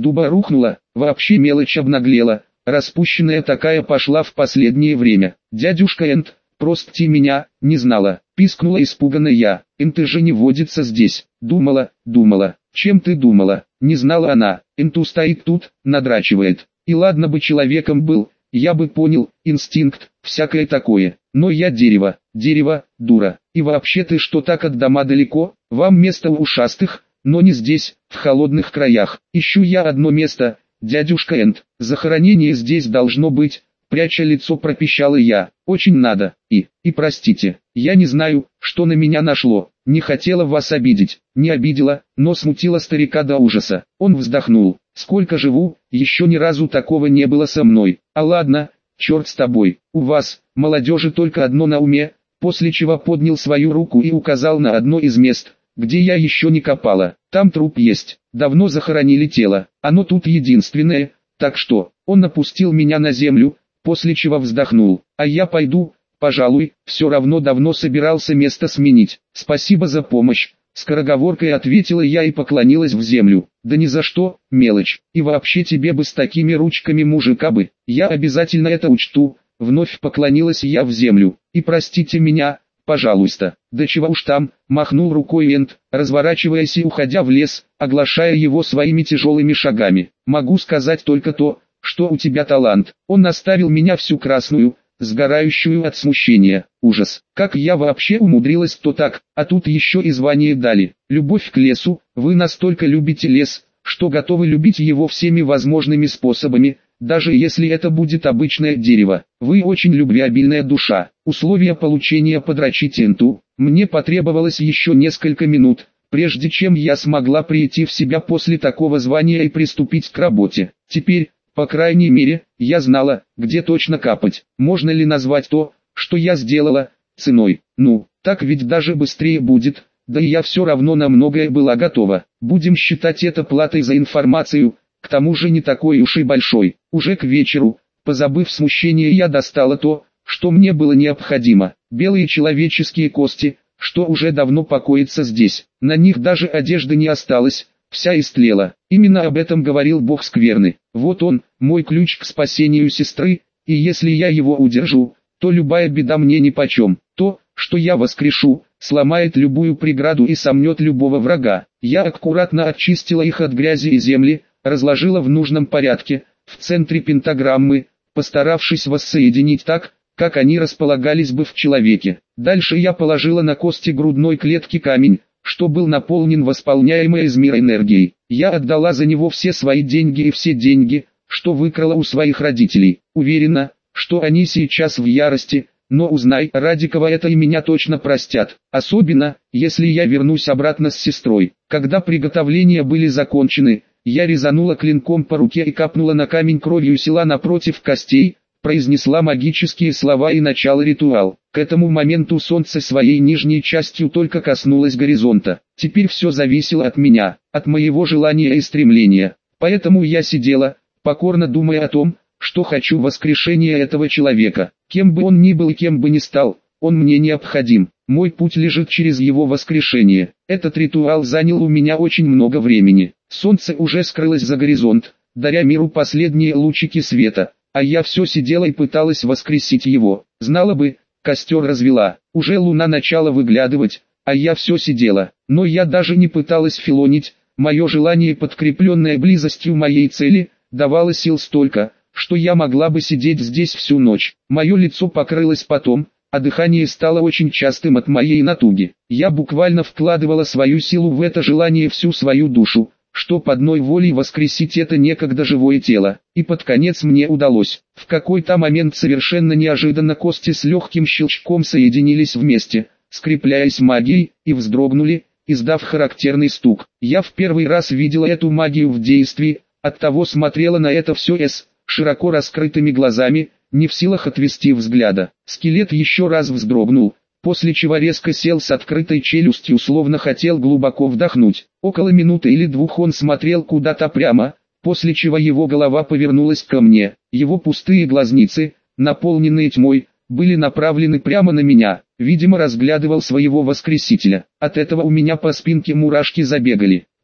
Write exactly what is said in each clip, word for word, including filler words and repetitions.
дуба рухнула, вообще мелочь обнаглела, распущенная такая пошла в последнее время. Дядюшка Энд, прости меня, не знала, пискнула испуганно я. Энты же не водится здесь. Думала, думала. Чем ты думала? Не знала она. Энту стоит тут, надрачивает. И ладно бы человеком был, я бы понял, инстинкт, всякое такое. Но я дерево, дерево, дура. И вообще ты что так от дома далеко? Вам место у ушастых, но не здесь, в холодных краях. Ищу я одно место, дядюшка Энд. Захоронение здесь должно быть. Пряча лицо, пропищала я. Очень надо. И, и простите, я не знаю, что на меня нашло. Не хотела вас обидеть. Не обидела, но смутила старика до ужаса. Он вздохнул. Сколько живу, еще ни разу такого не было со мной. А ладно, черт с тобой. У вас, молодежи, только одно на уме. После чего поднял свою руку и указал на одно из мест, где я еще не копала. Там труп есть. Давно захоронили тело. Оно тут единственное. Так что, он опустил меня на землю, после чего вздохнул. А я пойду, пожалуй, все равно давно собирался место сменить. Спасибо за помощь. Скороговоркой ответила я и поклонилась в землю. Да ни за что, мелочь. И вообще тебе бы с такими ручками мужика бы. Я обязательно это учту. Вновь поклонилась я в землю. И простите меня, пожалуйста. Да чего уж там, махнул рукой Энд, разворачиваясь и уходя в лес, оглашая его своими тяжелыми шагами. Могу сказать только то, что у тебя талант. Он наставил меня всю красную, сгорающую от смущения. Ужас, как я вообще умудрилась то так, а тут еще и звание дали. Любовь к лесу, вы настолько любите лес, что готовы любить его всеми возможными способами, даже если это будет обычное дерево. Вы очень любвеобильная душа. Условия получения подрочить Энту. Мне потребовалось еще несколько минут, прежде чем я смогла прийти в себя после такого звания и приступить к работе. Теперь, по крайней мере, я знала, где точно капать. Можно ли назвать то, что я сделала, ценой? Ну, так ведь даже быстрее будет, да и я все равно на многое была готова. Будем считать это платой за информацию, к тому же не такой уж и большой. Уже к вечеру, позабыв смущение, я достала то, что мне было необходимо. Белые человеческие кости, что уже давно покоятся здесь. На них даже одежды не осталось. Вся истлела. Именно об этом говорил бог скверны. Вот он, мой ключ к спасению сестры, и если я его удержу, то любая беда мне нипочем. То, что я воскрешу, сломает любую преграду и сомнет любого врага. Я аккуратно очистила их от грязи и земли, разложила в нужном порядке, в центре пентаграммы, постаравшись воссоединить так, как они располагались бы в человеке. Дальше я положила на кости грудной клетки камень, что был наполнен восполняемой из мира энергией. Я отдала за него все свои деньги и все деньги, что выкрала у своих родителей. Уверена, что они сейчас в ярости, но узнай, ради кого это, и меня точно простят. Особенно, если я вернусь обратно с сестрой. Когда приготовления были закончены, я резанула клинком по руке и капнула на камень кровью села напротив костей, произнесла магические слова и начала ритуал. К этому моменту солнце своей нижней частью только коснулось горизонта. Теперь все зависело от меня, от моего желания и стремления. Поэтому я сидела, покорно думая о том, что хочу воскрешения этого человека. Кем бы он ни был и кем бы ни стал, он мне необходим. Мой путь лежит через его воскрешение. Этот ритуал занял у меня очень много времени. Солнце уже скрылось за горизонт, даря миру последние лучики света. А я все сидела и пыталась воскресить его. Знала бы, костер развела. Уже луна начала выглядывать, а я все сидела. Но я даже не пыталась филонить. Мое желание, подкрепленное близостью моей цели, давало сил столько, что я могла бы сидеть здесь всю ночь. Мое лицо покрылось потом, а дыхание стало очень частым от моей натуги. Я буквально вкладывала свою силу в это желание, всю свою душу, чтоб одной волей воскресить это некогда живое тело. И под конец мне удалось. В какой-то момент совершенно неожиданно кости с легким щелчком соединились вместе, скрепляясь магией, и вздрогнули, издав характерный стук. Я в первый раз видела эту магию в действии, оттого смотрела на это все с широко раскрытыми глазами, не в силах отвести взгляда. Скелет еще раз вздрогнул, после чего резко сел с открытой челюстью, словно хотел глубоко вдохнуть. Около минуты или двух он смотрел куда-то прямо, после чего его голова повернулась ко мне. Его пустые глазницы, наполненные тьмой, были направлены прямо на меня. Видимо, разглядывал своего воскресителя. От этого у меня по спинке мурашки забегали.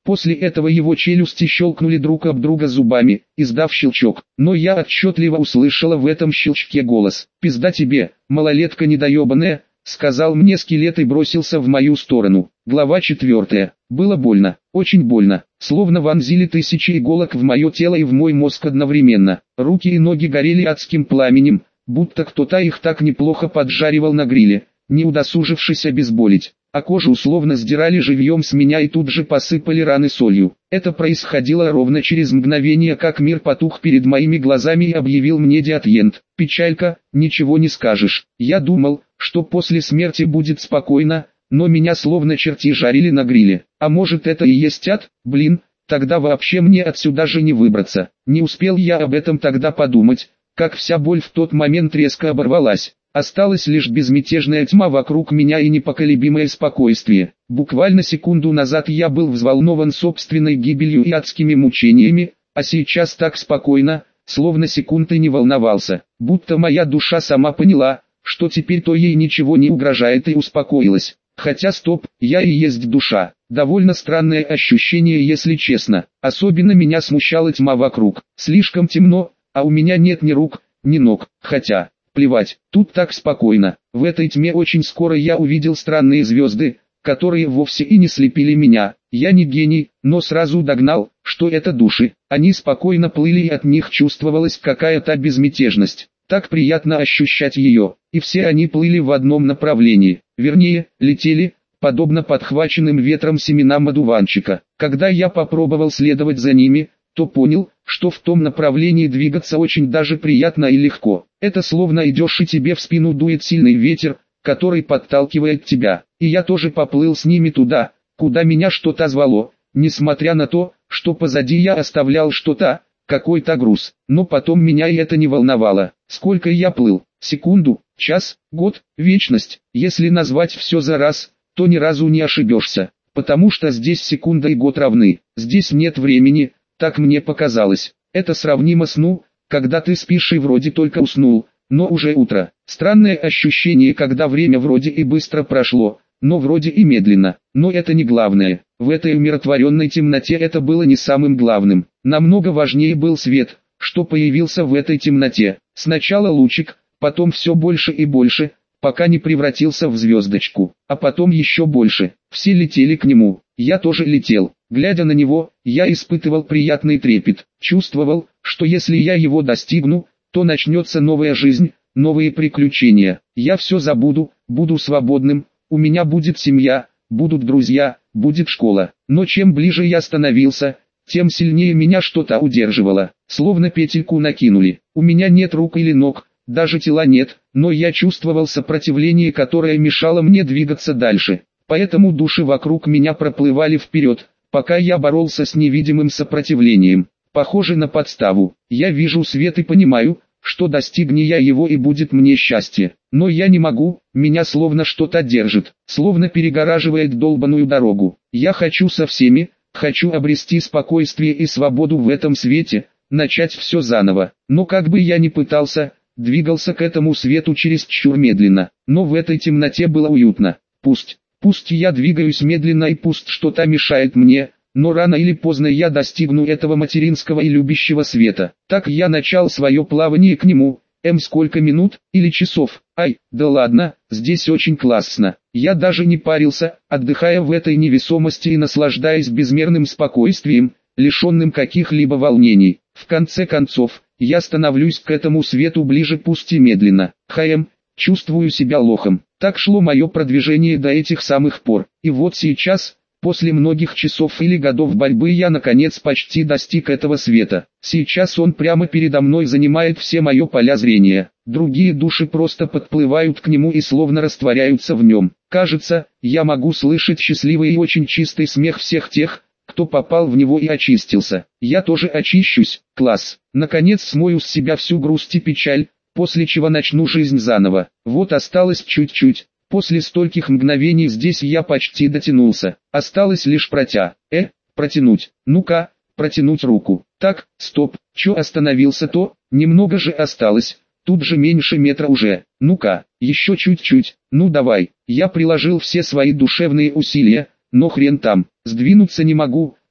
После этого его челюсти щелкнули друг об друга зубами, издав щелчок. Но я отчетливо услышала в этом щелчке голос. «Пизда тебе, малолетка недоебанная», — сказал мне скелет и бросился в мою сторону. Глава четвертая. Было больно, очень больно, словно вонзили тысячи иголок в мое тело и в мой мозг одновременно. Руки и ноги горели адским пламенем, будто кто-то их так неплохо поджаривал на гриле, не удосужившись обезболить. А кожу условно сдирали живьем с меня и тут же посыпали раны солью. Это происходило ровно через мгновение, как мир потух перед моими глазами и объявил мне диатьент. Печалька, ничего не скажешь. Я думал, что после смерти будет спокойно, но меня словно черти жарили на гриле. А может, это и есть ад? Блин, тогда вообще мне отсюда же не выбраться. Не успел я об этом тогда подумать, как вся боль в тот момент резко оборвалась. Осталась лишь безмятежная тьма вокруг меня и непоколебимое спокойствие. Буквально секунду назад я был взволнован собственной гибелью и адскими мучениями, а сейчас так спокойно, словно секунды не волновался. Будто моя душа сама поняла, что теперь то ей ничего не угрожает и успокоилась. Хотя стоп, я и есть душа. Довольно странное ощущение, если честно. Особенно меня смущала тьма вокруг. Слишком темно, а у меня нет ни рук, ни ног. Хотя, плевать, тут так спокойно. В этой тьме очень скоро я увидел странные звезды, которые вовсе и не слепили меня. Я не гений, но сразу догнал, что это души. Они спокойно плыли и от них чувствовалась какая-то безмятежность. Так приятно ощущать ее, и все они плыли в одном направлении, вернее, летели, подобно подхваченным ветром семенам одуванчика. Когда я попробовал следовать за ними, то понял, что в том направлении двигаться очень даже приятно и легко. Это словно идешь и тебе в спину дует сильный ветер, который подталкивает тебя. И я тоже поплыл с ними туда, куда меня что-то звало, несмотря на то, что позади я оставлял что-то, какой-то груз. Но потом меня и это не волновало. Сколько я плыл? Секунду, час, год, вечность. Если назвать все за раз, то ни разу не ошибешься. Потому что здесь секунда и год равны. Здесь нет времени, так мне показалось. Это сравнимо сну, когда ты спишь и вроде только уснул, но уже утро. Странное ощущение, когда время вроде и быстро прошло, но вроде и медленно. Но это не главное. В этой умиротворенной темноте это было не самым главным. Намного важнее был свет, что появился в этой темноте. Сначала лучик, потом все больше и больше, пока не превратился в звездочку, а потом еще больше. Все летели к нему, я тоже летел. Глядя на него, я испытывал приятный трепет. Чувствовал, что если я его достигну, то начнется новая жизнь, новые приключения. Я все забуду, буду свободным, у меня будет семья, будут друзья, будет школа. Но чем ближе я становился, тем сильнее меня что-то удерживало, словно петельку накинули. У меня нет рук или ног, даже тела нет, но я чувствовал сопротивление, которое мешало мне двигаться дальше. Поэтому души вокруг меня проплывали вперед, пока я боролся с невидимым сопротивлением. Похоже на подставу. Я вижу свет и понимаю, что достигни я его и будет мне счастье. Но я не могу, меня словно что-то держит, словно перегораживает долбаную дорогу. Я хочу со всеми, хочу обрести спокойствие и свободу в этом свете, начать все заново. Но как бы я ни пытался, двигался к этому свету чересчур медленно. Но в этой темноте было уютно. Пусть, пусть я двигаюсь медленно и пусть что-то мешает мне, но рано или поздно я достигну этого материнского и любящего света. Так я начал свое плавание к нему. М сколько минут, или часов? Ай, да ладно, здесь очень классно. Я даже не парился, отдыхая в этой невесомости и наслаждаясь безмерным спокойствием, лишенным каких-либо волнений. В конце концов, я становлюсь к этому свету ближе, пусть и медленно. Хм, чувствую себя лохом. Так шло мое продвижение до этих самых пор. И вот сейчас, после многих часов или годов борьбы, я наконец почти достиг этого света. Сейчас он прямо передо мной занимает все мое поля зрения. Другие души просто подплывают к нему и словно растворяются в нем. Кажется, я могу слышать счастливый и очень чистый смех всех тех, кто попал в него и очистился. Я тоже очищусь, класс. Наконец смою с себя всю грусть и печаль, после чего начну жизнь заново. Вот осталось чуть-чуть. После стольких мгновений здесь я почти дотянулся. Осталось лишь протя. Э, протянуть. Ну-ка, протянуть руку. Так, стоп, чё остановился-то? Немного же осталось. Тут же меньше метра уже. Ну-ка, еще чуть-чуть. Ну давай. Я приложил все свои душевные усилия, но хрен там. Сдвинуться не могу,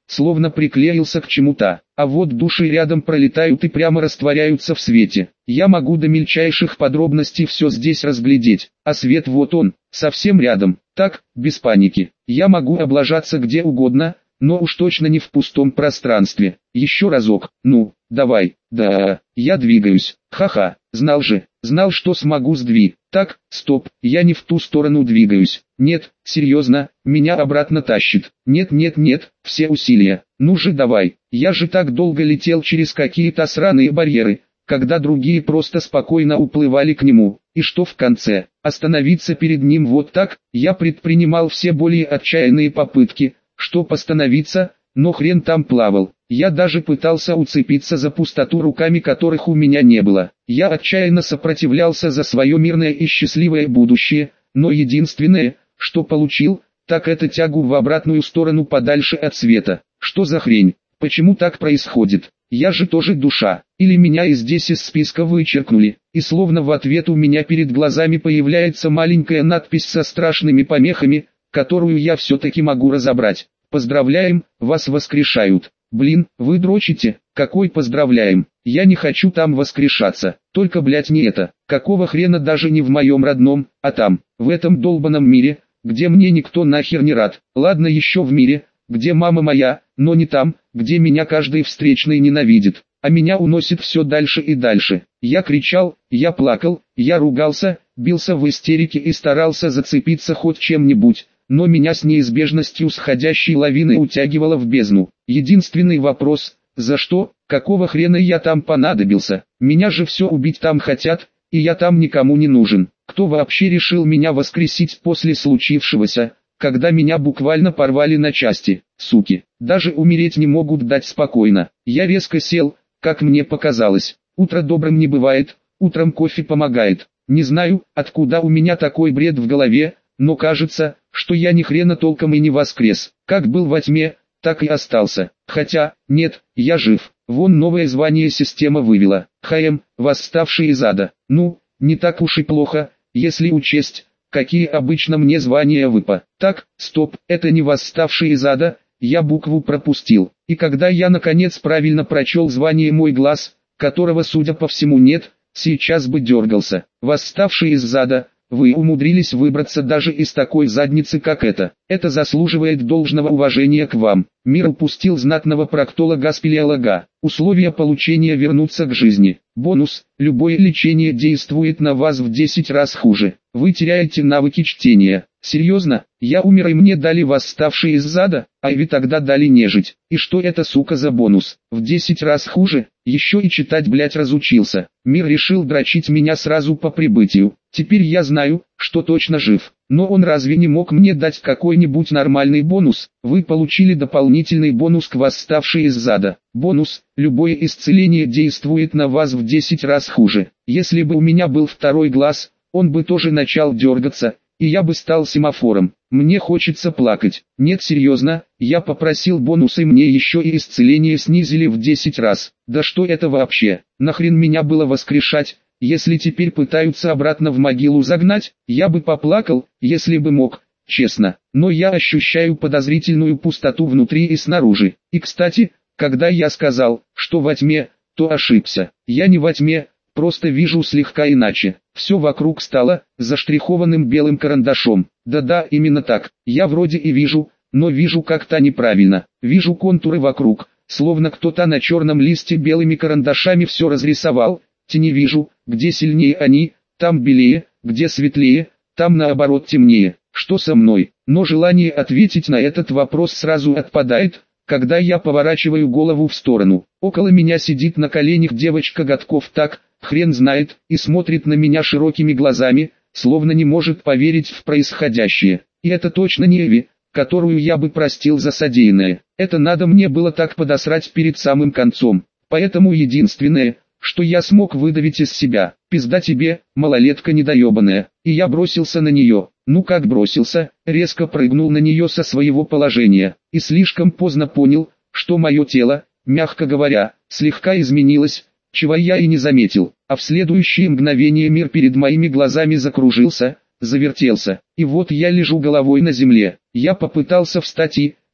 словно приклеился к чему-то. А вот души рядом пролетают и прямо растворяются в свете. Я могу до мельчайших подробностей все здесь разглядеть, а свет вот он, совсем рядом. Так, без паники. Я могу облажаться где угодно, но уж точно не в пустом пространстве. Еще разок, ну, давай, да, я двигаюсь, ха-ха, знал же, знал, что смогу сдвиг. Так, стоп, я не в ту сторону двигаюсь. Нет, серьезно, меня обратно тащит. Нет, нет, нет, все усилия. Ну же давай, я же так долго летел через какие-то сраные барьеры, когда другие просто спокойно уплывали к нему. И что в конце? Остановиться перед ним вот так? Я предпринимал все более отчаянные попытки, чтоб остановиться, но хрен там плавал. Я даже пытался уцепиться за пустоту руками, которых у меня не было. Я отчаянно сопротивлялся за свое мирное и счастливое будущее, но единственное, что получил, так это тягу в обратную сторону подальше от света. Что за хрень? Почему так происходит? Я же тоже душа. Или меня и здесь из списка вычеркнули, и словно в ответ у меня перед глазами появляется маленькая надпись со страшными помехами, которую я все-таки могу разобрать. Поздравляем, вас воскрешают. Блин, вы дрочите? Какой поздравляем? Я не хочу там воскрешаться. Только, блять, не это. Какого хрена даже не в моем родном, а там, в этом долбаном мире, где мне никто нахер не рад. Ладно, еще в мире, где мама моя, но не там, где меня каждый встречный ненавидит. А меня уносит все дальше и дальше. Я кричал, я плакал, я ругался, бился в истерике и старался зацепиться хоть чем-нибудь, но меня с неизбежностью сходящей лавины утягивало в бездну. Единственный вопрос, за что, какого хрена я там понадобился? Меня же все убить там хотят, и я там никому не нужен. Кто вообще решил меня воскресить после случившегося, когда меня буквально порвали на части? Суки, даже умереть не могут дать спокойно. Я резко сел, как мне показалось. Утро добрым не бывает, утром кофе помогает. Не знаю, откуда у меня такой бред в голове, но кажется, что я ни хрена толком и не воскрес. Как был во тьме, так и остался. Хотя, нет, я жив. Вон новое звание система вывела. ХМ, восставший из ада. Ну, не так уж и плохо, если учесть, какие обычно мне звания выпа. Так, стоп, это не восставший из ада, я букву пропустил. И когда я наконец правильно прочел звание, мой глаз, которого судя по всему нет, сейчас бы дергался. Восставший из ада, вы умудрились выбраться даже из такой задницы, как эта. Это заслуживает должного уважения к вам. Мир упустил знатного проктолога-спелеолога. Условия получения: вернуться к жизни. Бонус: любое лечение действует на вас в десять раз хуже. Вы теряете навыки чтения. Серьезно? Я умер и мне дали восставший из ада, а ведь тогда дали нежить. И что это, сука, за бонус? В десять раз хуже? Еще и читать, блять, разучился. Мир решил дрочить меня сразу по прибытию. Теперь я знаю, что точно жив. Но он разве не мог мне дать какой-нибудь нормальный бонус? Вы получили дополнительный бонус к восставшей из ада. Бонус: любое исцеление действует на вас в десять раз хуже. Если бы у меня был второй глаз, он бы тоже начал дергаться, и я бы стал семафором. Мне хочется плакать. Нет, серьезно, я попросил бонус, и мне еще и исцеление снизили в десять раз. Да что это вообще? Нахрен меня было воскрешать? Если теперь пытаются обратно в могилу загнать, я бы поплакал, если бы мог, честно. Но я ощущаю подозрительную пустоту внутри и снаружи. И кстати, когда я сказал, что во тьме, то ошибся. Я не во тьме, просто вижу слегка иначе. Все вокруг стало заштрихованным белым карандашом. Да-да, именно так. Я вроде и вижу, но вижу как-то неправильно. Вижу контуры вокруг, словно кто-то на черном листе белыми карандашами все разрисовал. Тени вижу, где сильнее они, там белее, где светлее, там наоборот темнее. Что со мной? Но желание ответить на этот вопрос сразу отпадает, когда я поворачиваю голову в сторону. Около меня сидит на коленях девочка годков так, хрен знает, и смотрит на меня широкими глазами, словно не может поверить в происходящее. И это точно не Эви, которую я бы простил за содеянное. Это надо мне было так подосрать перед самым концом. Поэтому единственное, что я смог выдавить из себя: пизда тебе, малолетка недоебанная. И я бросился на нее. Ну как бросился, резко прыгнул на нее со своего положения. И слишком поздно понял, что мое тело, мягко говоря, слегка изменилось, чего я и не заметил. А в следующее мгновение мир перед моими глазами закружился, завертелся. И вот я лежу головой на земле. Я попытался встать и,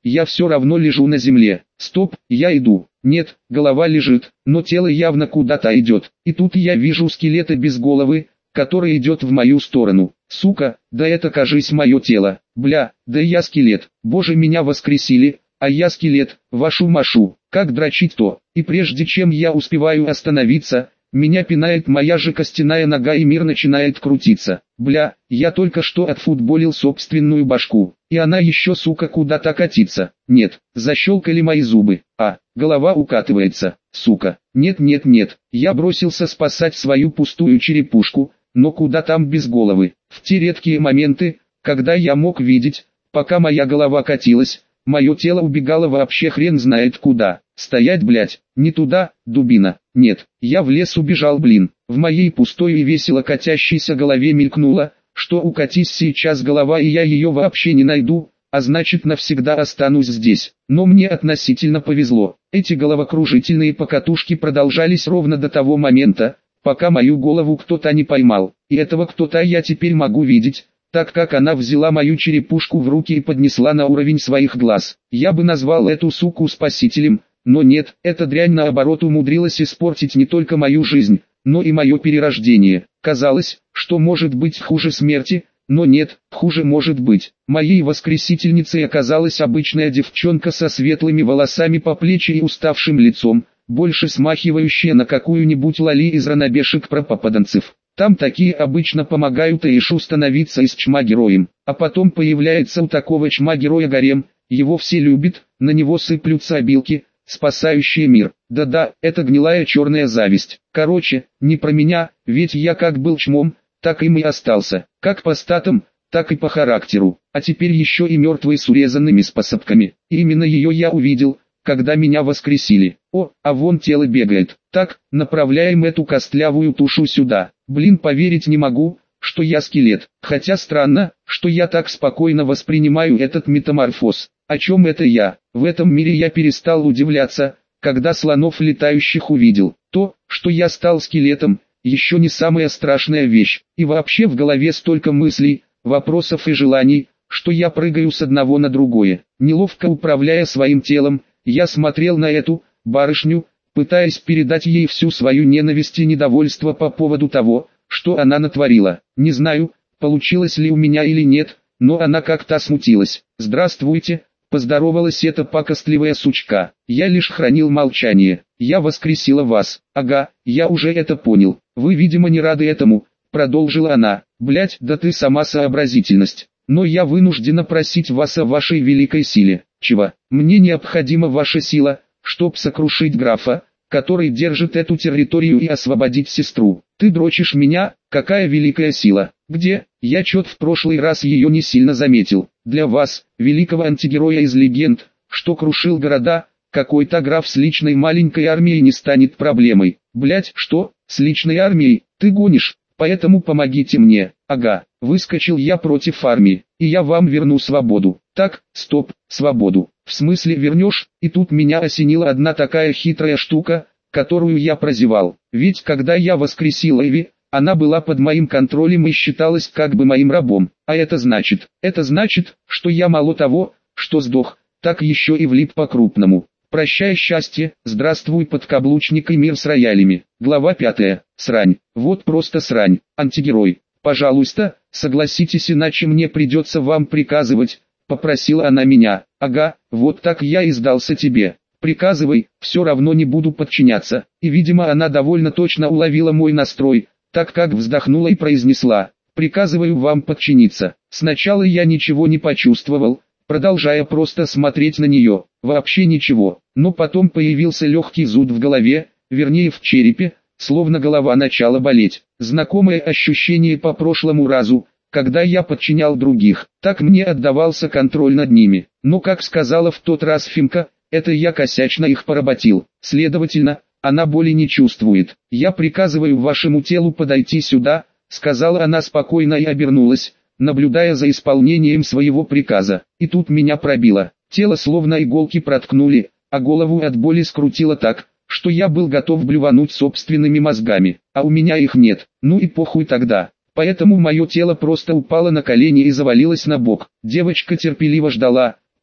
я все равно лежу на земле. Стоп, я иду. Нет, голова лежит, но тело явно куда-то идет. И тут я вижу скелета без головы, который идет в мою сторону. Сука, да это, кажись, мое тело. Бля, да я скелет. Боже, меня воскресили, а я скелет, вашу машу. Как дрочить-то? И прежде чем я успеваю остановиться, меня пинает моя же костяная нога и мир начинает крутиться. Бля, я только что отфутболил собственную башку, и она еще, сука, куда-то катится. Нет, защелкали мои зубы, а, голова укатывается, сука. Нет нет нет, я бросился спасать свою пустую черепушку, но куда там без головы. В те редкие моменты, когда я мог видеть, пока моя голова катилась, мое тело убегало вообще хрен знает куда. Стоять, блять, не туда, дубина. Нет, я в лес убежал, блин. В моей пустой и весело катящейся голове мелькнуло, что укатись сейчас голова и я ее вообще не найду, а значит навсегда останусь здесь. Но мне относительно повезло. Эти головокружительные покатушки продолжались ровно до того момента, пока мою голову кто-то не поймал. И этого кто-то я теперь могу видеть, так как она взяла мою черепушку в руки и поднесла на уровень своих глаз. Я бы назвал эту суку спасителем, но нет, эта дрянь наоборот умудрилась испортить не только мою жизнь, но и мое перерождение. Казалось, что может быть хуже смерти, но нет, хуже может быть. Моей воскресительницей оказалась обычная девчонка со светлыми волосами по плечи и уставшим лицом, больше смахивающая на какую-нибудь лали из ранобешек про попаданцев. Там такие обычно помогают Эйшу становиться из чма героем, а потом появляется у такого чма героя гарем, его все любят, на него сыплются обилки, спасающие мир. Да-да, это гнилая черная зависть. Короче, не про меня, ведь я как был чмом, так им и остался, как по статам, так и по характеру, а теперь еще и мертвый с урезанными способками. И именно ее я увидел, когда меня воскресили. О, а вон тело бегает. Так, направляем эту костлявую тушу сюда. Блин, поверить не могу, что я скелет. Хотя странно, что я так спокойно воспринимаю этот метаморфоз. О чем это я? В этом мире я перестал удивляться, когда слонов летающих увидел. То, что я стал скелетом, еще не самая страшная вещь. И вообще в голове столько мыслей, вопросов и желаний, что я прыгаю с одного на другое. Неловко управляя своим телом, я смотрел на эту барышню, пытаясь передать ей всю свою ненависть и недовольство по поводу того, что она натворила. Не знаю, получилось ли у меня или нет, но она как-то смутилась. «Здравствуйте», — поздоровалась эта пакостливая сучка. Я лишь хранил молчание. «Я воскресила вас». «Ага, я уже это понял. Вы, видимо, не рады этому», — продолжила она. «Блядь, да ты сама сообразительность. Но я вынуждена просить вас о вашей великой силе». «Чего? Мне необходима ваша сила, чтоб сокрушить графа, который держит эту территорию, и освободить сестру». «Ты дрочишь меня? Какая великая сила? Где? Я чё-то в прошлый раз ее не сильно заметил. Для вас, великого антигероя из легенд, что крушил города, какой-то граф с личной маленькой армией не станет проблемой». «Блять, что? С личной армией? Ты гонишь? Поэтому помогите мне». «Ага, выскочил я против армии, и я вам верну свободу». «Так, стоп, свободу. В смысле вернешь?» И тут меня осенила одна такая хитрая штука, которую я прозевал. Ведь когда я воскресил Эви, она была под моим контролем и считалась как бы моим рабом. А это значит, это значит, что я мало того, что сдох, так еще и влип по-крупному. Прощай счастье, здравствуй подкаблучник и мир с роялями. Глава пятая. Срань. Вот просто срань. Антигерой. «Пожалуйста, согласитесь, иначе мне придется вам приказывать», — попросила она меня. «Ага, вот так я и сдался тебе. Приказывай, все равно не буду подчиняться». И видимо она довольно точно уловила мой настрой, так как вздохнула и произнесла: «Приказываю вам подчиниться». Сначала я ничего не почувствовал, продолжая просто смотреть на нее, вообще ничего, но потом появился легкий зуд в голове, вернее в черепе, словно голова начала болеть. Знакомое ощущение по прошлому разу, когда я подчинял других, так мне отдавался контроль над ними. Но как сказала в тот раз Фимка, это я косячно их поработил, следовательно, она боли не чувствует. «Я приказываю вашему телу подойти сюда», — сказала она спокойно и обернулась, наблюдая за исполнением своего приказа. И тут меня пробило, тело словно иголки проткнули, а голову от боли скрутило так, что я был готов блювануть собственными мозгами, а у меня их нет, ну и похуй тогда. Поэтому мое тело просто упало на колени и завалилось на бок. Девочка терпеливо ждала,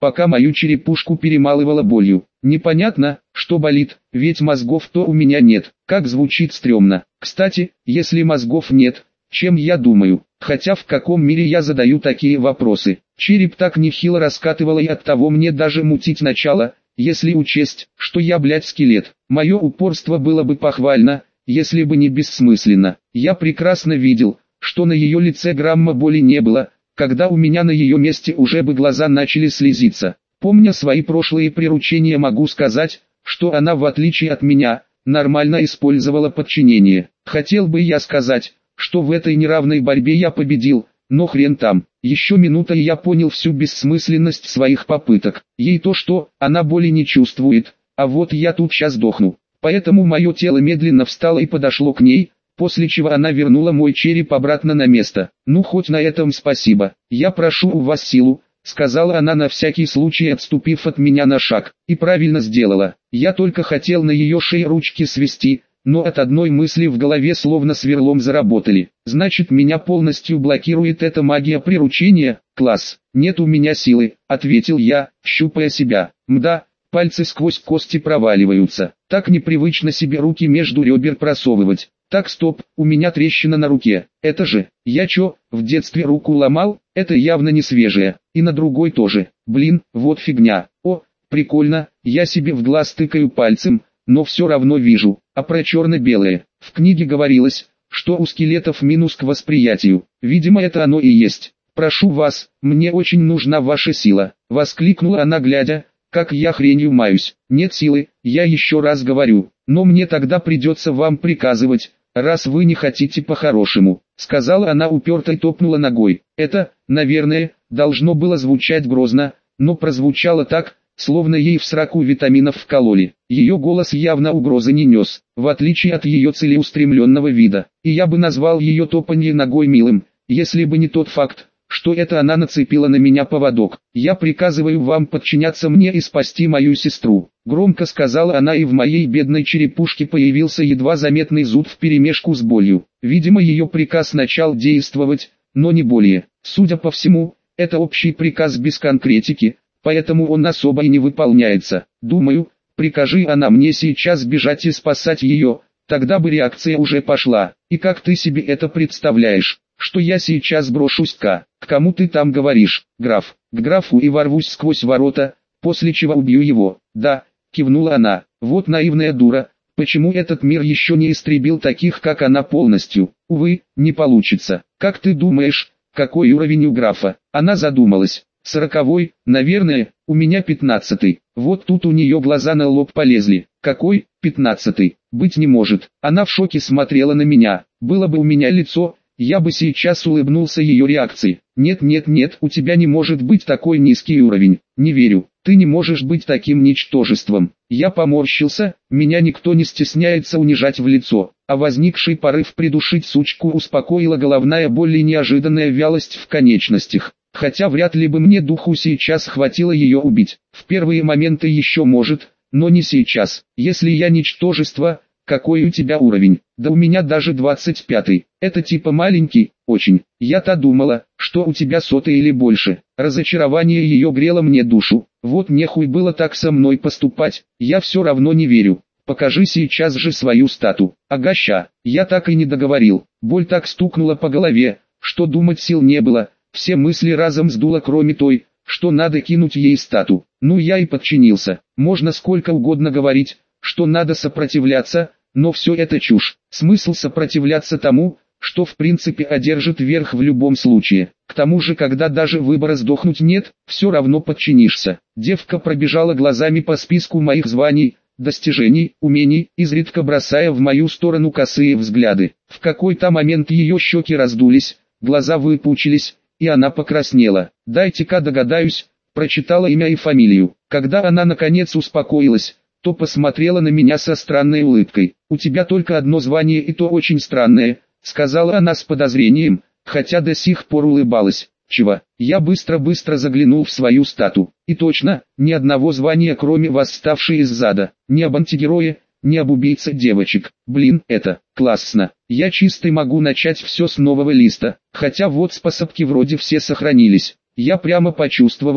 пока мою черепушку перемалывала болью. Непонятно, что болит, ведь мозгов-то у меня нет. Как звучит стрёмно. Кстати, если мозгов нет, чем я думаю? Хотя в каком мире я задаю такие вопросы? Череп так нехило раскатывало, и оттого мне даже мутить начало, если учесть, что я, блядь, скелет. Мое упорство было бы похвально, если бы не бессмысленно. Я прекрасно видел, что на ее лице грамма боли не было, когда у меня на ее месте уже бы глаза начали слезиться. Помня свои прошлые приручения, могу сказать, что она, в отличие от меня, нормально использовала подчинение. Хотел бы я сказать, что в этой неравной борьбе я победил, но хрен там. Еще минута, и я понял всю бессмысленность своих попыток. Ей то, что она боли не чувствует, а вот я тут сейчас дохну. Поэтому мое тело медленно встало и подошло к ней, после чего она вернула мой череп обратно на место. «Ну хоть на этом спасибо. Я прошу у вас силу», — сказала она, на всякий случай отступив от меня на шаг. И правильно сделала. Я только хотел на ее шее ручки свести, но от одной мысли в голове словно сверлом заработали. «Значит, меня полностью блокирует эта магия приручения? Класс. Нет у меня силы», — ответил я, щупая себя. «Мда». Пальцы сквозь кости проваливаются. Так непривычно себе руки между ребер просовывать. Так, стоп, у меня трещина на руке. Это же, я чё, в детстве руку ломал? Это явно не свежее. И на другой тоже. Блин, вот фигня. О, прикольно, я себе в глаз тыкаю пальцем, но все равно вижу. А про черно-белое. В книге говорилось, что у скелетов минус к восприятию. Видимо, это оно и есть. «Прошу вас, мне очень нужна ваша сила», — воскликнула она, глядя, как я хренью маюсь. «Нет силы, я еще раз говорю, но мне тогда придется вам приказывать, раз вы не хотите по-хорошему», — сказала она, уперто и топнула ногой. Это, наверное, должно было звучать грозно, но прозвучало так, словно ей в сраку витаминов вкололи. Ее голос явно угрозы не нес, в отличие от ее целеустремленного вида. И я бы назвал ее топанье ногой милым, если бы не тот факт, что это она нацепила на меня поводок. «Я приказываю вам подчиняться мне и спасти мою сестру», — громко сказала она, и в моей бедной черепушке появился едва заметный зуд вперемешку с болью. Видимо, ее приказ начал действовать, но не более. Судя по всему, это общий приказ без конкретики, поэтому он особо и не выполняется. Думаю, прикажи она мне сейчас бежать и спасать ее, тогда бы реакция уже пошла. И как ты себе это представляешь? Что я сейчас брошусь к... К кому ты там говоришь, граф? К графу, и ворвусь сквозь ворота, после чего убью его. Да, кивнула она. Вот наивная дура. Почему этот мир еще не истребил таких, как она, полностью? Увы, не получится. Как ты думаешь, какой уровень у графа? Она задумалась. Сороковой, наверное, у меня пятнадцатый. Вот тут у нее глаза на лоб полезли. Какой? Пятнадцатый? Быть не может. Она в шоке смотрела на меня. Было бы у меня лицо, я бы сейчас улыбнулся ее реакции. «Нет, нет, нет, у тебя не может быть такой низкий уровень. Не верю, ты не можешь быть таким ничтожеством». Я поморщился, меня никто не стесняется унижать в лицо, а возникший порыв придушить сучку успокоила головная боль и неожиданная вялость в конечностях. Хотя вряд ли бы мне духу сейчас хватило ее убить. В первые моменты еще может, но не сейчас. Если я ничтожество, какой у тебя уровень? Да у меня даже двадцать пятый. Это типа маленький, очень. Я-то думала, что у тебя сотый или больше. Разочарование ее грело мне душу. Вот нехуй было так со мной поступать. Я все равно не верю. Покажи сейчас же свою стату. Ага, ща. Я так и не договорил. Боль так стукнула по голове, что думать сил не было. Все мысли разом сдуло, кроме той, что надо кинуть ей стату. Ну я и подчинился. Можно сколько угодно говорить, что надо сопротивляться, но все это чушь. Смысл сопротивляться тому, что в принципе одержит верх в любом случае. К тому же, когда даже выбора сдохнуть нет, все равно подчинишься. Девка пробежала глазами по списку моих званий, достижений, умений, изредка бросая в мою сторону косые взгляды. В какой-то момент ее щеки раздулись, глаза выпучились, и она покраснела. «Дайте-ка догадаюсь», прочитала имя и фамилию. Когда она наконец успокоилась, то посмотрела на меня со странной улыбкой. «У тебя только одно звание, и то очень странное», — сказала она с подозрением, хотя до сих пор улыбалась. «Чего?» Я быстро-быстро заглянул в свою стату. И точно, ни одного звания, кроме восставшей из зада. Ни об антигерое, ни об убийце девочек. Блин, это классно. Я чисто могу начать все с нового листа. Хотя вот способки вроде все сохранились. Я прямо почувствовал,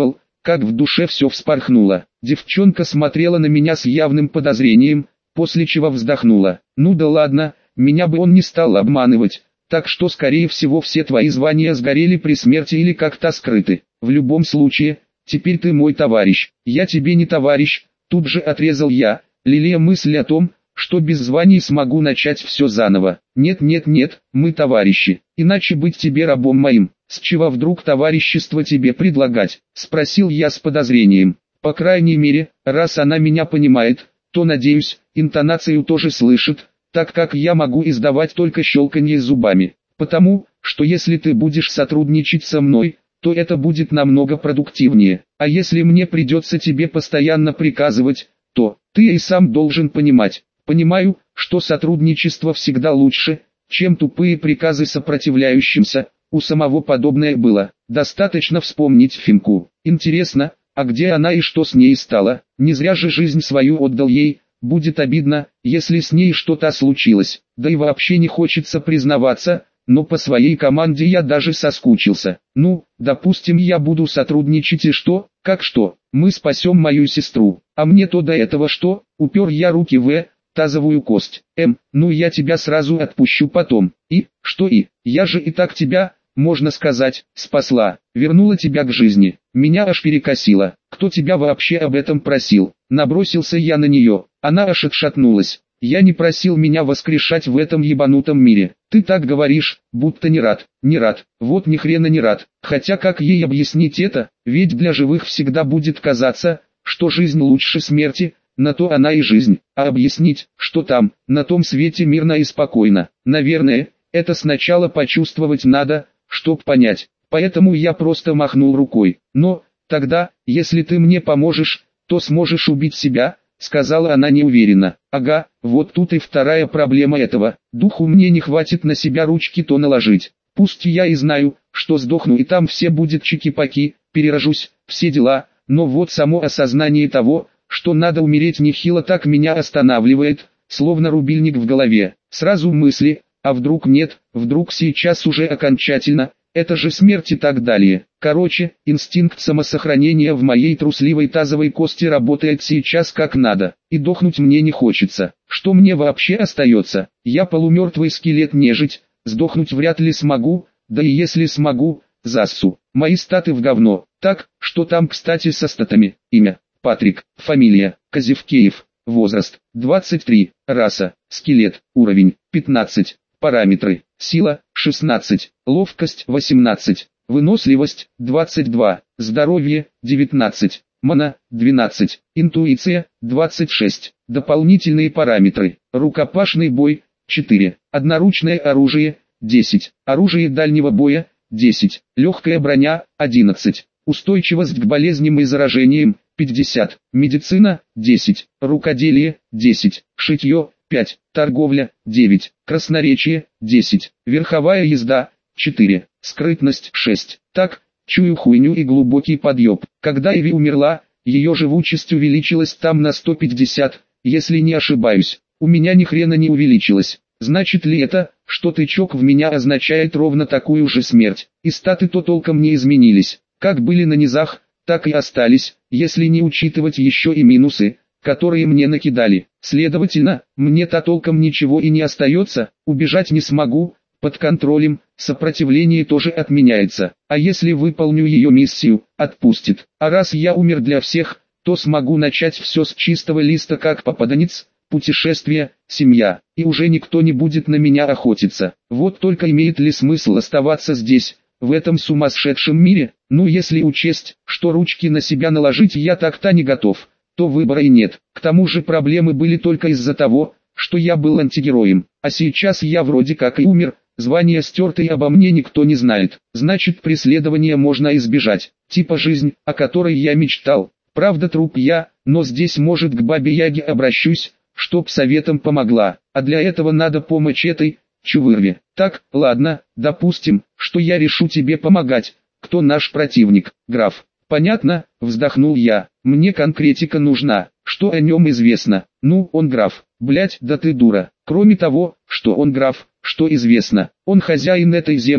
как в душе все вспорхнуло. Девчонка смотрела на меня с явным подозрением, после чего вздохнула. Ну да ладно, меня бы он не стал обманывать, так что скорее всего все твои звания сгорели при смерти или как-то скрыты. В любом случае, теперь ты мой товарищ. Я тебе не товарищ, тут же отрезал я, лелея мысль о том, что без званий смогу начать все заново. Нет, нет, нет, мы товарищи, иначе быть тебе рабом моим. С чего вдруг товарищество тебе предлагать? Спросил я с подозрением. По крайней мере, раз она меня понимает, то, надеюсь, интонацию тоже слышит, так как я могу издавать только щелканье зубами. Потому, что если ты будешь сотрудничать со мной, то это будет намного продуктивнее. А если мне придется тебе постоянно приказывать, то ты и сам должен понимать. Понимаю, что сотрудничество всегда лучше, чем тупые приказы сопротивляющимся. У самого подобное было. Достаточно вспомнить Фимку. Интересно, а где она и что с ней стало? Не зря же жизнь свою отдал ей. Будет обидно, если с ней что-то случилось. Да и вообще не хочется признаваться, но по своей команде я даже соскучился. Ну, допустим, я буду сотрудничать и что? Как что? Мы спасем мою сестру. А мне то до этого что? Упер я руки в тазовую кость. Эм, ну я тебя сразу отпущу потом. И, что и, я же и так тебя, можно сказать, спасла, вернула тебя к жизни. Меня аж перекосило. Кто тебя вообще об этом просил? Набросился я на нее. Она аж отшатнулась. Я не просил меня воскрешать в этом ебанутом мире. Ты так говоришь, будто не рад. Не рад. Вот ни хрена не рад. Хотя как ей объяснить это? Ведь для живых всегда будет казаться, что жизнь лучше смерти. На то она и жизнь. А объяснить, что там, на том свете мирно и спокойно. Наверное, это сначала почувствовать надо, чтоб понять. Поэтому я просто махнул рукой. Но, тогда, если ты мне поможешь, то сможешь убить себя, сказала она неуверенно. Ага, вот тут и вторая проблема этого. Духу мне не хватит на себя ручки-то наложить. Пусть я и знаю, что сдохну и там все будет чики-паки, перерожусь, все дела, но вот само осознание того, что надо умереть нехило, так меня останавливает, словно рубильник в голове. Сразу мысли, а вдруг нет, вдруг сейчас уже окончательно, это же смерть и так далее. Короче, инстинкт самосохранения в моей трусливой тазовой кости работает сейчас как надо, и дохнуть мне не хочется. Что мне вообще остается? Я полумертвый скелет-нежить, сдохнуть вряд ли смогу, да и если смогу, зассу. Мои статы в говно. Так, что там кстати со статами? Имя Патрик, фамилия Козевкеев, возраст двадцать три, раса скелет, уровень пятнадцать, параметры сила шестнадцать, ловкость восемнадцать, выносливость двадцать два, здоровье девятнадцать, мана двенадцать, интуиция двадцать шесть. Дополнительные параметры: рукопашный бой четыре, одноручное оружие десять, оружие дальнего боя десять, легкая броня одиннадцать, устойчивость к болезням и заражениям пятьдесят, медицина десять, рукоделие десять, шитье пять, торговля девять, красноречие десять, верховая езда четыре, скрытность шесть. Так, чую хуйню и глубокий подъеб. Когда Иви умерла, ее живучесть увеличилась там на сто пятьдесят, если не ошибаюсь. У меня ни хрена не увеличилось. Значит ли это, что тычок в меня означает ровно такую же смерть? И статы-то толком не изменились. Как были на низах, так и остались, если не учитывать еще и минусы, которые мне накидали. Следовательно, мне-то толком ничего и не остается, убежать не смогу, под контролем, сопротивление тоже отменяется. А если выполню ее миссию, отпустит. А раз я умер для всех, то смогу начать все с чистого листа как попаданец, путешествие, семья, и уже никто не будет на меня охотиться. Вот только имеет ли смысл оставаться здесь, в этом сумасшедшем мире? Ну если учесть, что ручки на себя наложить я так-то не готов, то выбора и нет. К тому же проблемы были только из-за того, что я был антигероем, а сейчас я вроде как и умер, звание стерто и обо мне никто не знает. Значит, преследования можно избежать, типа жизнь, о которой я мечтал. Правда, труп я, но здесь может к бабе Яге обращусь, чтоб советом помогла, а для этого надо помочь этой чувырве. Так, ладно, допустим, что я решу тебе помогать. Кто наш противник? Граф. Понятно, вздохнул я. Мне конкретика нужна. Что о нем известно? Ну, он граф. Блять, да ты дура. Кроме того, что он граф, что известно, он хозяин этой земли,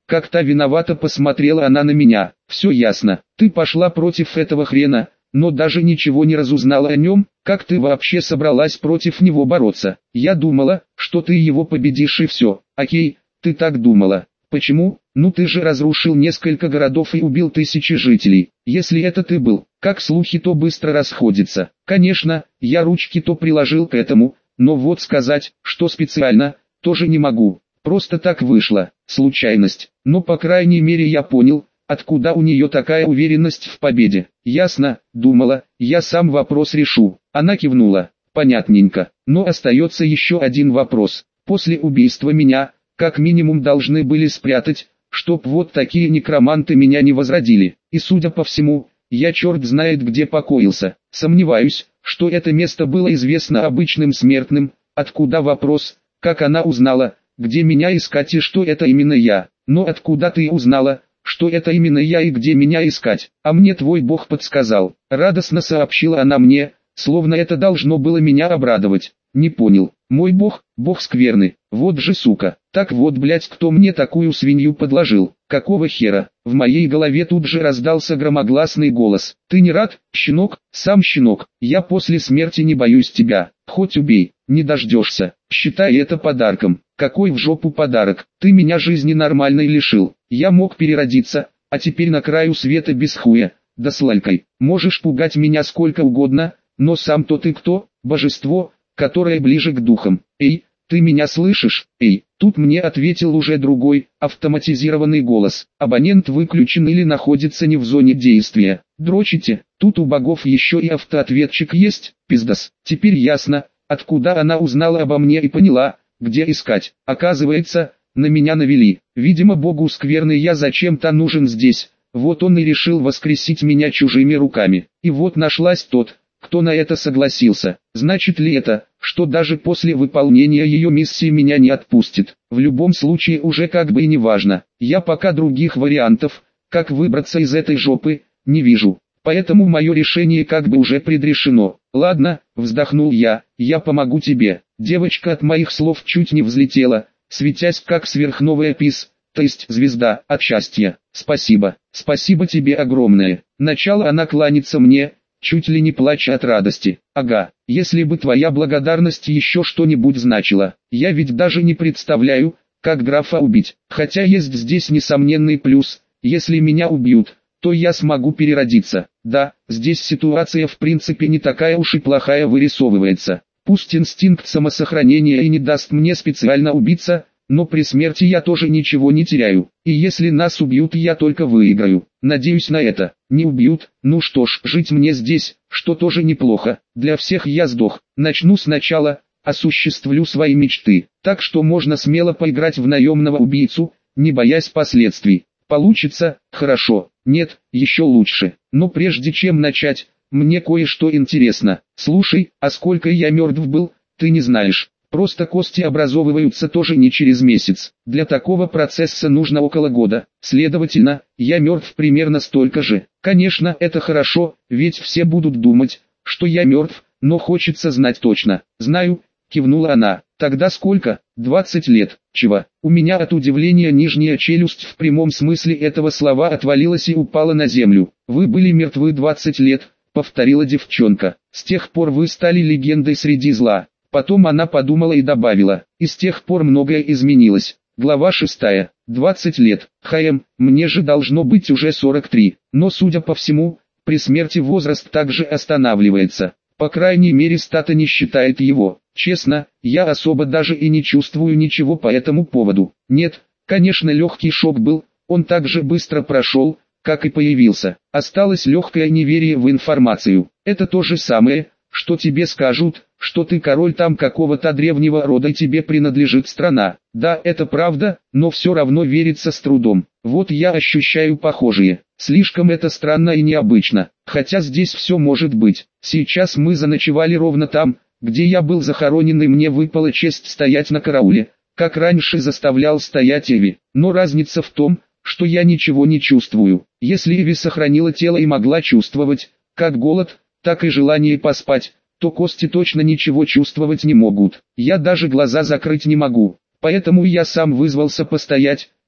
Как-то виновато посмотрела она на меня. Все ясно, ты пошла против этого хрена, но даже ничего не разузнала о нем. Как ты вообще собралась против него бороться? Я думала, что ты его победишь и все. Окей, ты так думала. Почему? Ну ты же разрушил несколько городов и убил тысячи жителей. Если это ты был, как слухи то быстро расходятся. Конечно, я ручки то приложил к этому, но вот сказать, что специально, тоже не могу. Просто так вышло, случайность. Но по крайней мере я понял, откуда у нее такая уверенность в победе. Ясно, думала, я сам вопрос решу. Она кивнула. Понятненько. Но остается еще один вопрос. После убийства меня, как минимум должны были спрятать, чтоб вот такие некроманты меня не возродили. И судя по всему, я черт знает где покоился. Сомневаюсь, что это место было известно обычным смертным. Откуда вопрос, как она узнала, где меня искать и что это именно я. Но откуда ты узнала, что это именно я и где меня искать? А мне твой бог подсказал. Радостно сообщила она мне, словно это должно было меня обрадовать. Не понял. Мой бог, бог скверны. Вот же сука. Так вот, блять, кто мне такую свинью подложил? Какого хера? В моей голове тут же раздался громогласный голос. Ты не рад, щенок? Сам щенок. Я после смерти не боюсь тебя. Хоть убей, не дождешься. Считай это подарком. Какой в жопу подарок? Ты меня жизни нормальной лишил. Я мог переродиться, а теперь на краю света без хуя. Да с лалькой. Можешь пугать меня сколько угодно, но сам-то ты кто? Божество, которое ближе к духам. Эй, ты меня слышишь? Эй, тут мне ответил уже другой, автоматизированный голос. Абонент выключен или находится не в зоне действия. Дрочите, тут у богов еще и автоответчик есть, пиздас. Теперь ясно, откуда она узнала обо мне и поняла, где искать. Оказывается, на меня навели. Видимо, богу скверный я зачем-то нужен здесь. Вот он и решил воскресить меня чужими руками. И вот нашлась тот, кто на это согласился. Значит ли это, что даже после выполнения ее миссии меня не отпустит? В любом случае уже как бы и не важно. Я пока других вариантов, как выбраться из этой жопы, не вижу. Поэтому мое решение как бы уже предрешено. Ладно, вздохнул я, я помогу тебе. Девочка от моих слов чуть не взлетела, светясь как сверхновая пис, то есть звезда от счастья. Спасибо, спасибо тебе огромное. Начала она кланяться мне, чуть ли не плача от радости. Ага, если бы твоя благодарность еще что-нибудь значила. Я ведь даже не представляю, как графа убить. Хотя есть здесь несомненный плюс, если меня убьют, то я смогу переродиться. Да, здесь ситуация в принципе не такая уж и плохая вырисовывается. Пусть инстинкт самосохранения и не даст мне специально убиться, но при смерти я тоже ничего не теряю. И если нас убьют, я только выиграю. Надеюсь на это. Не убьют, ну что ж, жить мне здесь, что тоже неплохо. Для всех я сдох. Начну сначала, осуществлю свои мечты. Так что можно смело поиграть в наемного убийцу, не боясь последствий. Получится, хорошо. Нет, еще лучше. Но прежде чем начать, мне кое-что интересно. Слушай, а сколько я мертв был, ты не знаешь. Просто кости образовываются тоже не через месяц. Для такого процесса нужно около года. Следовательно, я мертв примерно столько же. Конечно, это хорошо, ведь все будут думать, что я мертв, но хочется знать точно. Знаю, кивнула она. Тогда сколько? двадцать лет. Чего? У меня от удивления нижняя челюсть в прямом смысле этого слова отвалилась и упала на землю. Вы были мертвы двадцать лет, повторила девчонка. С тех пор вы стали легендой среди зла. Потом она подумала и добавила, и с тех пор многое изменилось. Глава шестая. двадцать лет. Хаем, мне же должно быть уже сорок три. Но судя по всему, при смерти возраст также останавливается. По крайней мере стата не считает его. Честно, я особо даже и не чувствую ничего по этому поводу. Нет, конечно легкий шок был, он так же быстро прошел, как и появился. Осталось легкое неверие в информацию. Это то же самое, что тебе скажут, что ты король там какого-то древнего рода и тебе принадлежит страна. Да, это правда, но все равно верится с трудом. Вот я ощущаю похожее. Слишком это странно и необычно. Хотя здесь все может быть. Сейчас мы заночевали ровно там, где я был захоронен, и мне выпала честь стоять на карауле, как раньше заставлял стоять Эви. Но разница в том, что я ничего не чувствую. Если Эви сохранила тело и могла чувствовать, как голод, так и желание поспать, то кости точно ничего чувствовать не могут. Я даже глаза закрыть не могу. Поэтому я сам вызвался постоять,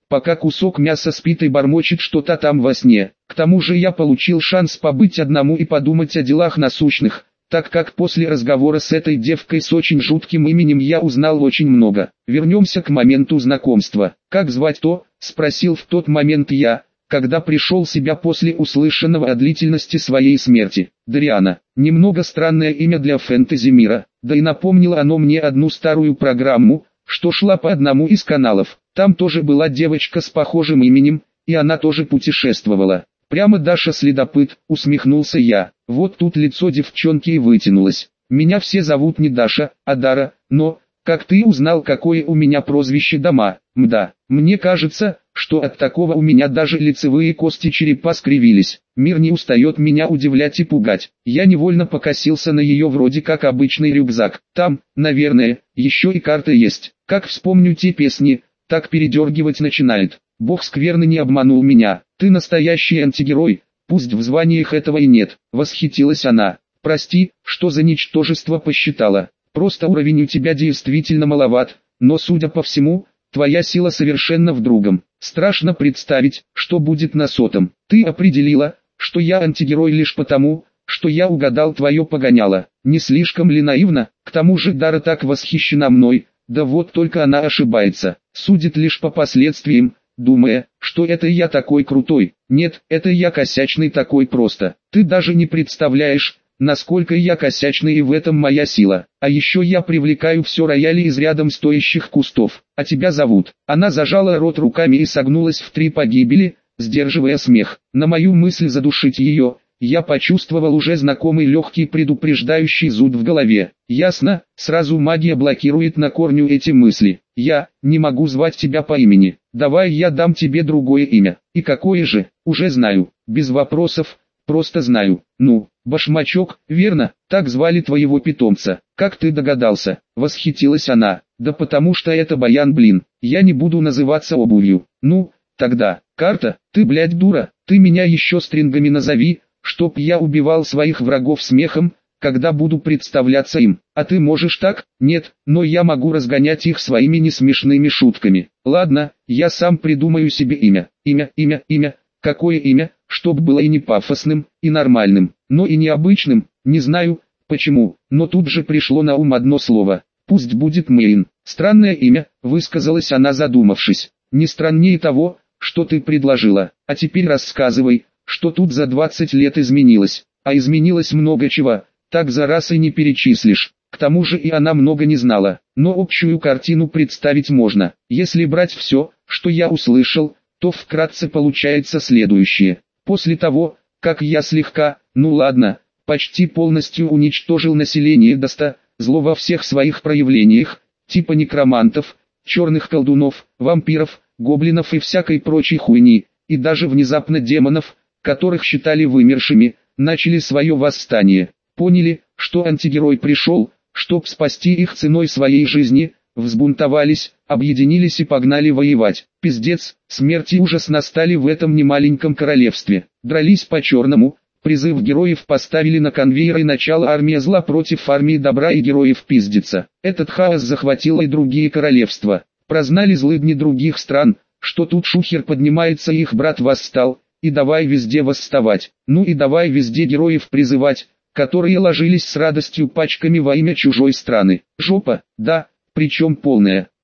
пока кусок мяса спит и бормочет что-то там во сне. К тому же я получил шанс побыть одному и подумать о делах насущных, так как после разговора с этой девкой с очень жутким именем я узнал очень много. Вернемся к моменту знакомства. «Как звать-то?» – спросил в тот момент я, когда пришел в себя после услышанного о длительности своей смерти. Дариана. Немного странное имя для фэнтези мира, да и напомнило оно мне одну старую программу, что шла по одному из каналов. Там тоже была девочка с похожим именем, и она тоже путешествовала. «Прямо Даша-следопыт», — усмехнулся я. Вот тут лицо девчонки и вытянулось. «Меня все зовут не Даша, а Дара, но, как ты узнал, какое у меня прозвище дома?» «Мда, мне кажется, что от такого у меня даже лицевые кости черепа скривились. Мир не устает меня удивлять и пугать». Я невольно покосился на ее вроде как обычный рюкзак. Там, наверное, еще и карта есть. Как вспомню те песни, так передергивать начинает. Бог скверны не обманул меня. «Ты настоящий антигерой, пусть в званиях этого и нет», — восхитилась она. «Прости, что за ничтожество посчитала. Просто уровень у тебя действительно маловат, но судя по всему, твоя сила совершенно в другом. Страшно представить, что будет на сотом. Ты определила, что я антигерой лишь потому, что я угадал твое погоняло. Не слишком ли наивно? К тому же Дара так восхищена мной, да вот только она ошибается, судит лишь по последствиям, думая, что это я такой крутой. Нет, это я косячный такой просто. Ты даже не представляешь, насколько я косячный, и в этом моя сила. А еще я привлекаю все рояли из рядом стоящих кустов. А тебя зовут?» Она зажала рот руками и согнулась в три погибели, сдерживая смех. На мою мысль задушить ее, я почувствовал уже знакомый легкий предупреждающий зуд в голове. Ясно, сразу магия блокирует на корню эти мысли. «Я не могу звать тебя по имени. Давай я дам тебе другое имя». «И какое же?» «Уже знаю, без вопросов, просто знаю». «Ну, Башмачок, верно, так звали твоего питомца. Как ты догадался?» Восхитилась она. «Да потому что это Баян, блин. Я не буду называться обувью». «Ну, тогда, карта, ты, блядь, дура, ты меня еще стрингами назови, чтоб я убивал своих врагов смехом, когда буду представляться им. А ты можешь так?» «Нет, но я могу разгонять их своими несмешными шутками». «Ладно, я сам придумаю себе имя. Имя, имя, имя. Какое имя, чтоб было и не пафосным, и нормальным, но и необычным, не знаю, почему, но тут же пришло на ум одно слово. Пусть будет Мэйн». «Странное имя», высказалась она, задумавшись. «Не страннее того, что ты предложила. А теперь рассказывай, что тут за двадцать лет изменилось». «А изменилось много чего, так за раз и не перечислишь». К тому же и она много не знала, но общую картину представить можно. Если брать все, что я услышал, то вкратце получается следующее. После того, как я слегка, ну ладно, почти полностью уничтожил население Даста, зло во всех своих проявлениях, типа некромантов, черных колдунов, вампиров, гоблинов и всякой прочей хуйни, и даже внезапно демонов, которых считали вымершими, начали свое восстание. Поняли, что антигерой пришел, чтоб спасти их ценой своей жизни, взбунтовались, объединились и погнали воевать. Пиздец, смерть и ужас настали в этом немаленьком королевстве. Дрались по-черному, призыв героев поставили на конвейер и начало армия зла против армии добра и героев пиздиться. Этот хаос захватил и другие королевства. Прознали злыдни других стран, что тут шухер поднимается и их брат восстал, и давай везде восставать. Ну и давай везде героев призывать, которые ложились с радостью пачками во имя чужой страны. Жопа, да, причем полная.